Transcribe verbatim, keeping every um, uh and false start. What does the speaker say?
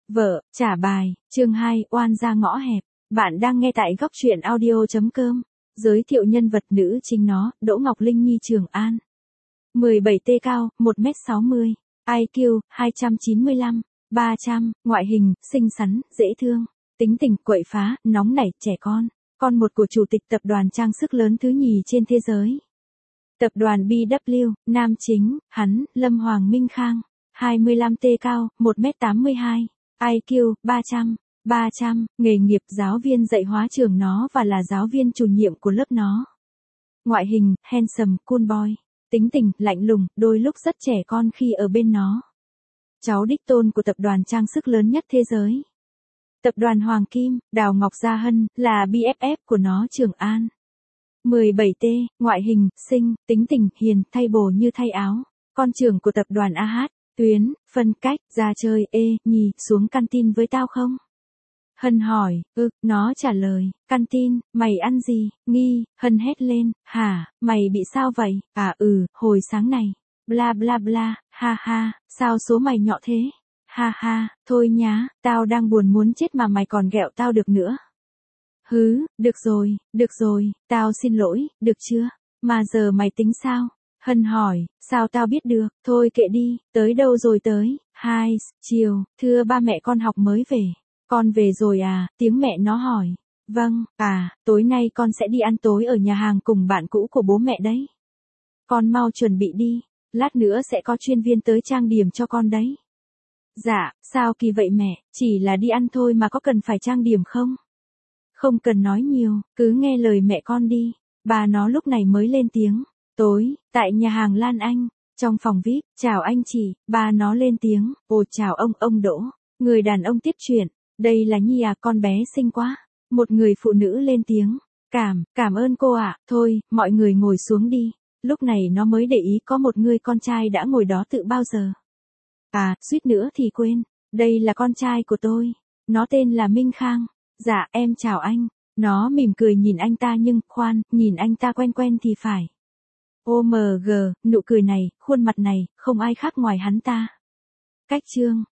Vợ, trả bài, chương hai, oan ra ngõ hẹp. Bạn đang nghe tại góc truyện audio.com. Giới thiệu nhân vật nữ chính nó, Đỗ Ngọc Linh Nhi Trường An. mười bảy T cao, một mét sáu mươi, I Q, hai trăm chín mươi lăm, ba trăm, ngoại hình, xinh xắn, dễ thương, tính tình, quậy phá, nóng nảy, trẻ con. Con một của chủ tịch tập đoàn trang sức lớn thứ nhì trên thế giới. Tập đoàn B W, nam chính, hắn, Lâm Hoàng Minh Khang. hai mươi lăm T cao, một mét tám mươi hai, I Q, ba trăm, ba trăm, nghề nghiệp giáo viên dạy hóa trường nó và là giáo viên chủ nhiệm của lớp nó. Ngoại hình, handsome, cool boy, tính tình, lạnh lùng, đôi lúc rất trẻ con khi ở bên nó. Cháu đích tôn của tập đoàn trang sức lớn nhất thế giới. Tập đoàn Hoàng Kim, Đào Ngọc Gia Hân, là B F F của nó Trường An. mười bảy T, ngoại hình, xinh, tính tình, hiền, thay bồ như thay áo. Con trưởng của tập đoàn A H. Tuyến, phân cách, ra chơi, ê, nhì, xuống canteen với tao không? Hân hỏi, ư, nó trả lời, canteen, mày ăn gì, nghi, Hân hét lên, hả, mày bị sao vậy, à ừ, hồi sáng này, bla bla bla, ha ha, sao số mày nhọ thế, ha ha, thôi nhá, tao đang buồn muốn chết mà mày còn ghẹo tao được nữa. Hứ, được rồi, được rồi, tao xin lỗi, được chưa, mà giờ mày tính sao? Hân hỏi, sao tao biết được, thôi kệ đi, tới đâu rồi tới, hai, chiều, thưa ba mẹ con học mới về, con về rồi à, tiếng mẹ nó hỏi, vâng, à, tối nay con sẽ đi ăn tối ở nhà hàng cùng bạn cũ của bố mẹ đấy. Con mau chuẩn bị đi, lát nữa sẽ có chuyên viên tới trang điểm cho con đấy. Dạ, sao kỳ vậy mẹ, chỉ là đi ăn thôi mà có cần phải trang điểm không? Không cần nói nhiều, cứ nghe lời mẹ con đi, bà nó lúc này mới lên tiếng. Tối, tại nhà hàng Lan Anh, trong phòng vi ai pi, chào anh chị, bà nó lên tiếng, ồ chào ông, ông Đỗ, người đàn ông tiếp chuyện, đây là Nhi à, con bé xinh quá, một người phụ nữ lên tiếng, cảm, cảm ơn cô ạ, thôi, mọi người ngồi xuống đi, lúc này nó mới để ý có một người con trai đã ngồi đó tự bao giờ. À, suýt nữa thì quên, đây là con trai của tôi, nó tên là Minh Khang, dạ em chào anh, nó mỉm cười nhìn anh ta nhưng, khoan, nhìn anh ta quen quen thì phải. ô em giê, nụ cười này, khuôn mặt này, không ai khác ngoài hắn ta. Cách chương,